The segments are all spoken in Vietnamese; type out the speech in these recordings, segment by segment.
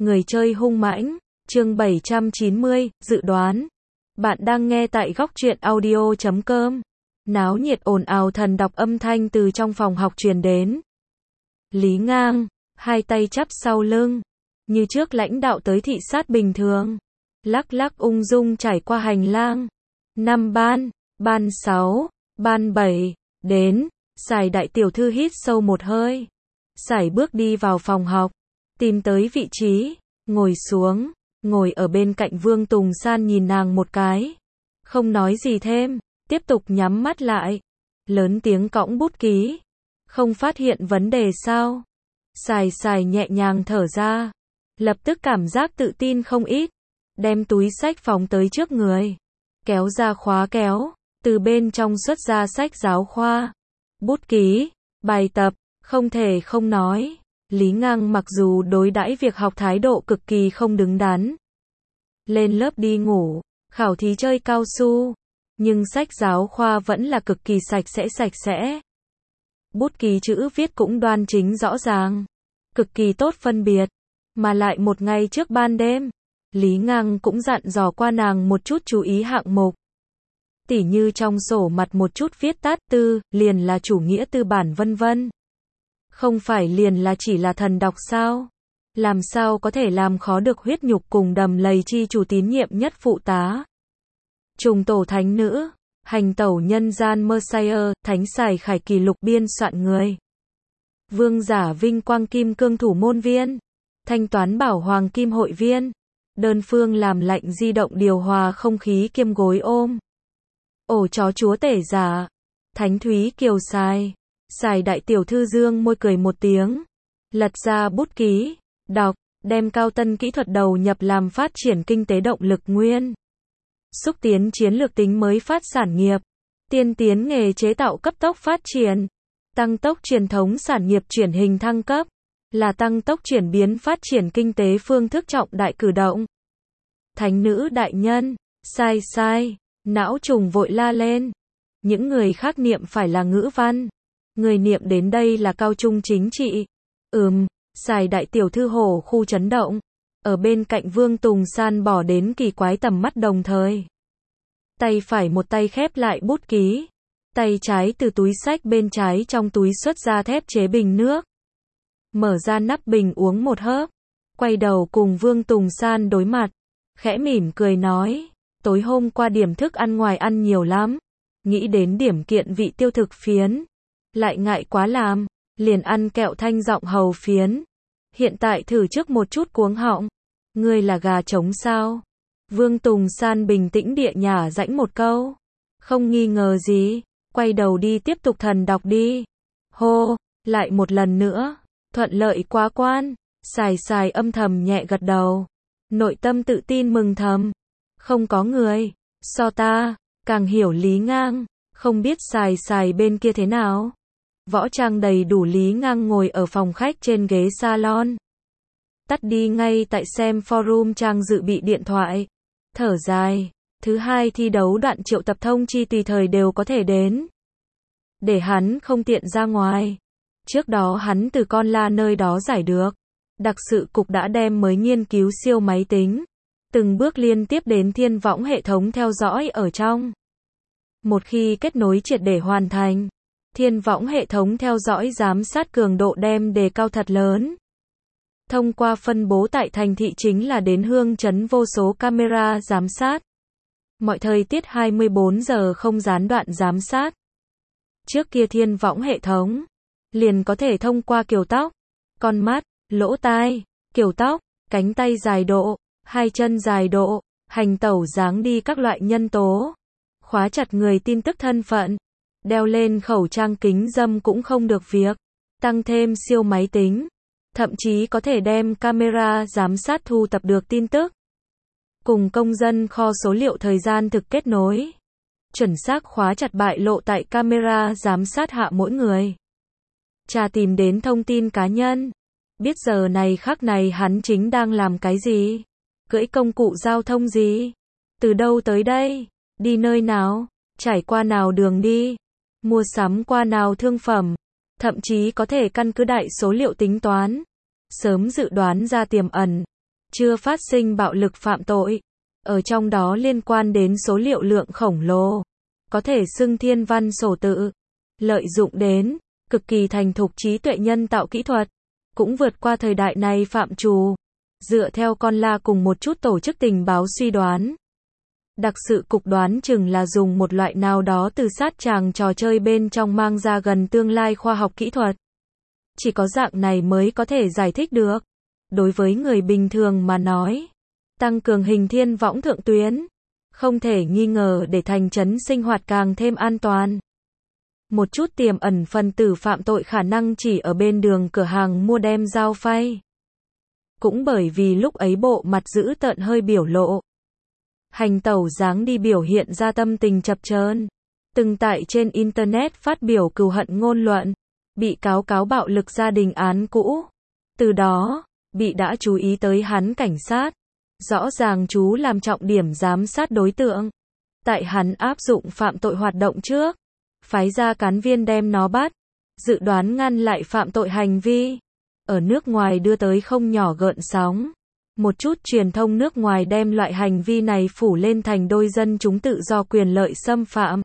Người chơi hung mãnh, chương 790, dự đoán. Bạn đang nghe tại góc truyện audio.com. Náo nhiệt ồn ào thần đọc âm thanh từ trong phòng học truyền đến. Lý Ngang, hai tay chắp sau lưng, như trước lãnh đạo tới thị sát bình thường. Lắc lắc ung dung trải qua hành lang. Năm ban, ban 6, ban 7, đến. Sài đại tiểu thư hít sâu một hơi. Sải bước đi vào phòng học, tìm tới vị trí, ngồi xuống, ngồi ở bên cạnh Vương Tùng San nhìn nàng một cái. Không nói gì thêm, tiếp tục nhắm mắt lại. Lớn tiếng cõng bút ký. Không phát hiện vấn đề sao? Sài nhẹ nhàng thở ra. Lập tức cảm giác tự tin không ít. Đem túi sách phóng tới trước người. Kéo ra khóa kéo. Từ bên trong xuất ra sách giáo khoa. Bút ký, bài tập. Không thể không nói, Lý Ngang mặc dù đối đãi việc học thái độ cực kỳ không đứng đắn. Lên lớp đi ngủ, khảo thí chơi cao su, nhưng sách giáo khoa vẫn là cực kỳ sạch sẽ. Bút ký chữ viết cũng đoan chính rõ ràng, cực kỳ tốt phân biệt, mà lại một ngày trước ban đêm, Lý Ngang cũng dặn dò qua nàng một chút chú ý hạng mục. Tỉ như trong sổ mặt một chút viết tắt tư, liền là chủ nghĩa tư bản vân vân. Không phải liền là chỉ là thần đọc sao? Làm sao có thể làm khó được huyết nhục cùng đầm lầy chi chủ tín nhiệm nhất phụ tá? Trùng tổ thánh nữ, hành tẩu nhân gian Messiah, thánh sài khải kỷ lục biên soạn người. Vương giả vinh quang kim cương thủ môn viên, thanh toán bảo hoàng kim hội viên, đơn phương làm lạnh di động điều hòa không khí kiêm gối ôm. Ổ chó chúa tể giả, thánh thúy kiều sài. Sài đại tiểu thư dương môi cười một tiếng, lật ra bút ký, đọc, đem cao tân kỹ thuật đầu nhập làm phát triển kinh tế động lực nguyên. Xúc tiến chiến lược tính mới phát sản nghiệp, tiên tiến nghề chế tạo cấp tốc phát triển, tăng tốc truyền thống sản nghiệp chuyển hình thăng cấp, là tăng tốc chuyển biến phát triển kinh tế phương thức trọng đại cử động. Thánh nữ đại nhân, sai, não trùng vội la lên. Những người khác niệm phải là ngữ văn. Người niệm đến đây là cao trung chính trị. Sài đại tiểu thư hổ khu chấn động. Ở bên cạnh Vương Tùng San bỏ đến kỳ quái tầm mắt đồng thời. Tay phải một tay khép lại bút ký. Tay trái từ túi sách bên trái trong túi xuất ra thép chế bình nước. Mở ra nắp bình uống một hớp. Quay đầu cùng Vương Tùng San đối mặt. Khẽ mỉm cười nói. Tối hôm qua điểm thức ăn ngoài ăn nhiều lắm. Nghĩ đến điểm kiện vị tiêu thực phiến. Lại ngại quá làm, liền ăn kẹo thanh giọng hầu phiến. Hiện tại thử trước một chút cuống họng. Ngươi là gà trống sao? Vương Tùng San bình tĩnh địa nhả rãnh một câu. Không nghi ngờ gì, quay đầu đi tiếp tục thần đọc đi. Hô, lại một lần nữa, thuận lợi quá quan. Sài âm thầm nhẹ gật đầu. Nội tâm tự tin mừng thầm. Không có người, so ta, càng hiểu Lý Ngang, không biết sài bên kia thế nào. Võ trang đầy đủ Lý Ngang ngồi ở phòng khách trên ghế salon. Tắt đi ngay tại xem forum trang dự bị điện thoại. Thở dài, thứ hai thi đấu đoạn triệu tập thông chi tùy thời đều có thể đến. Để hắn không tiện ra ngoài. Trước đó hắn từ con la nơi đó giải được. Đặc sự cục đã đem mới nghiên cứu siêu máy tính. Từng bước liên tiếp đến thiên võng hệ thống theo dõi ở trong. Một khi kết nối triệt để hoàn thành. Thiên võng hệ thống theo dõi giám sát cường độ đem đề cao thật lớn. Thông qua phân bố tại thành thị chính là đến hương chấn vô số camera giám sát. Mọi thời tiết 24 giờ không gián đoạn giám sát. Trước kia thiên võng hệ thống liền có thể thông qua kiểu tóc, con mắt, lỗ tai, kiểu tóc, cánh tay dài độ, hai chân dài độ, hành tẩu dáng đi các loại nhân tố. Khóa chặt người tin tức thân phận. Đeo lên khẩu trang kính râm cũng không được việc. Tăng thêm siêu máy tính. Thậm chí có thể đem camera giám sát thu tập được tin tức. Cùng công dân kho số liệu thời gian thực kết nối. Chuẩn xác khóa chặt bại lộ tại camera giám sát hạ mỗi người. Tra tìm đến thông tin cá nhân. Biết giờ này khắc này hắn chính đang làm cái gì? Cưỡi công cụ giao thông gì? Từ đâu tới đây? Đi nơi nào? Trải qua nào đường đi? Mua sắm qua nào thương phẩm, thậm chí có thể căn cứ đại số liệu tính toán, sớm dự đoán ra tiềm ẩn, chưa phát sinh bạo lực phạm tội. Ở trong đó liên quan đến số liệu lượng khổng lồ, có thể xưng thiên văn sổ tự, lợi dụng đến, cực kỳ thành thục trí tuệ nhân tạo kỹ thuật, cũng vượt qua thời đại này phạm trù. Dựa theo con la cùng một chút tổ chức tình báo suy đoán, đặc sự cục đoán chừng là dùng một loại nào đó từ sát tràng trò chơi bên trong mang ra gần tương lai khoa học kỹ thuật. Chỉ có dạng này mới có thể giải thích được. Đối với người bình thường mà nói, tăng cường hình thiên võng thượng tuyến, không thể nghi ngờ để thành trấn sinh hoạt càng thêm an toàn. Một chút tiềm ẩn phần tử phạm tội khả năng chỉ ở bên đường cửa hàng mua đem dao phay. Cũng bởi vì lúc ấy bộ mặt dữ tợn hơi biểu lộ. Hành tẩu dáng đi biểu hiện ra tâm tình chập chờn. Từng tại trên Internet phát biểu cừu hận ngôn luận. Bị cáo bạo lực gia đình án cũ. Từ đó, bị đã chú ý tới hắn cảnh sát. Rõ ràng chú làm trọng điểm giám sát đối tượng. Tại hắn áp dụng phạm tội hoạt động trước, phái ra cán viên đem nó bắt, dự đoán ngăn lại phạm tội hành vi. Ở nước ngoài đưa tới không nhỏ gợn sóng. Một chút truyền thông nước ngoài đem loại hành vi này phủ lên thành đôi dân chúng tự do quyền lợi xâm phạm.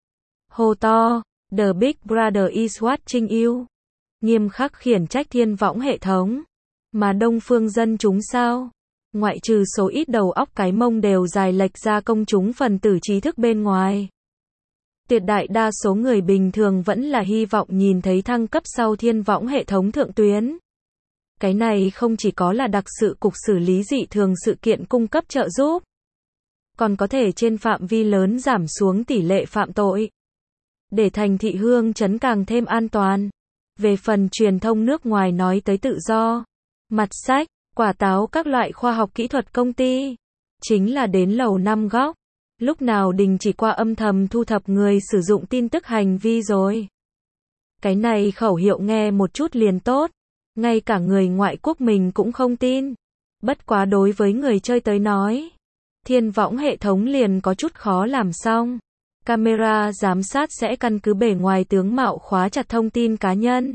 Hô to, The Big Brother is watching you. Nghiêm khắc khiển trách thiên võng hệ thống. Mà đông phương dân chúng sao? Ngoại trừ số ít đầu óc cái mông đều dài lệch ra công chúng phần tử trí thức bên ngoài. Tuyệt đại đa số người bình thường vẫn là hy vọng nhìn thấy thăng cấp sau thiên võng hệ thống thượng tuyến. Cái này không chỉ có là đặc sự cục xử lý dị thường sự kiện cung cấp trợ giúp, còn có thể trên phạm vi lớn giảm xuống tỷ lệ phạm tội, để thành thị hương trấn càng thêm an toàn. Về phần truyền thông nước ngoài nói tới tự do, mặt sách, quả táo các loại khoa học kỹ thuật công ty, chính là đến lầu năm góc. Lúc nào đình chỉ qua âm thầm thu thập người sử dụng tin tức hành vi rồi. Cái này khẩu hiệu nghe một chút liền tốt. Ngay cả người ngoại quốc mình cũng không tin. Bất quá đối với người chơi tới nói, thiên võng hệ thống liền có chút khó làm xong. Camera giám sát sẽ căn cứ bề ngoài tướng mạo khóa chặt thông tin cá nhân.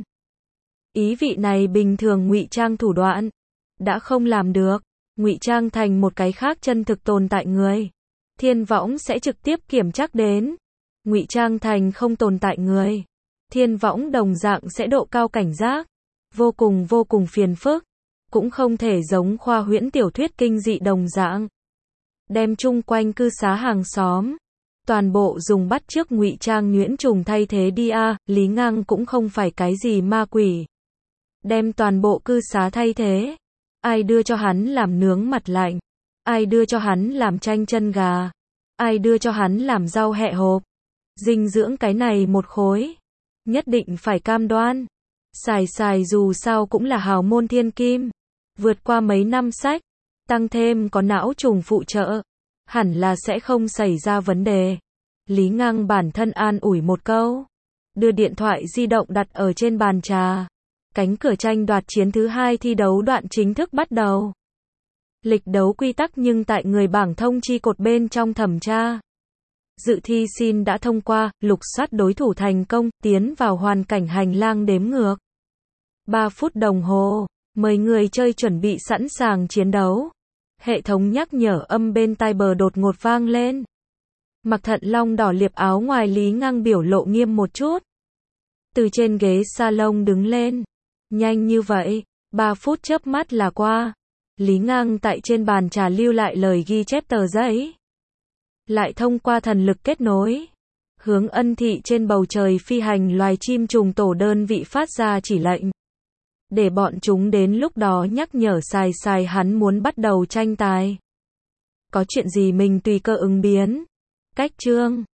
Ý vị này bình thường ngụy trang thủ đoạn đã không làm được, ngụy trang thành một cái khác chân thực tồn tại người. Thiên võng sẽ trực tiếp kiểm trắc đến. Ngụy trang thành không tồn tại người. Thiên võng đồng dạng sẽ độ cao cảnh giác. Vô cùng phiền phức. Cũng không thể giống khoa huyễn tiểu thuyết kinh dị đồng dạng. Đem chung quanh cư xá hàng xóm. Toàn bộ dùng bắt chước ngụy trang nhuyễn trùng thay thế đi a. Lý Ngang cũng không phải cái gì ma quỷ. Đem toàn bộ cư xá thay thế. Ai đưa cho hắn làm nướng mặt lạnh? Ai đưa cho hắn làm chanh chân gà? Ai đưa cho hắn làm rau hẹ hộp? Dinh dưỡng cái này một khối. Nhất định phải cam đoan. Xài dù sao cũng là hào môn thiên kim. Vượt qua mấy năm sách. Tăng thêm có não trùng phụ trợ. Hẳn là sẽ không xảy ra vấn đề. Lý Ngang bản thân an ủi một câu. Đưa điện thoại di động đặt ở trên bàn trà. Cánh cửa tranh đoạt chiến thứ 2 thi đấu đoạn chính thức bắt đầu. Lịch đấu quy tắc nhưng tại người bảng thông chi cột bên trong thẩm tra. Dự thi xin đã thông qua, lục soát đối thủ thành công, tiến vào hoàn cảnh hành lang đếm ngược. 3 phút đồng hồ, mời người chơi chuẩn bị sẵn sàng chiến đấu. Hệ thống nhắc nhở âm bên tai bờ đột ngột vang lên. Mặc thận long đỏ liệp áo ngoài Lý Ngang biểu lộ nghiêm một chút. Từ trên ghế salon đứng lên. Nhanh như vậy, 3 phút chớp mắt là qua. Lý Ngang tại trên bàn trà lưu lại lời ghi chép tờ giấy. Lại thông qua thần lực kết nối. Hướng Ân Thị trên bầu trời phi hành loài chim trùng tổ đơn vị phát ra chỉ lệnh. Để bọn chúng đến lúc đó nhắc nhở xài hắn muốn bắt đầu tranh tài. Có chuyện gì mình tùy cơ ứng biến. Cách chương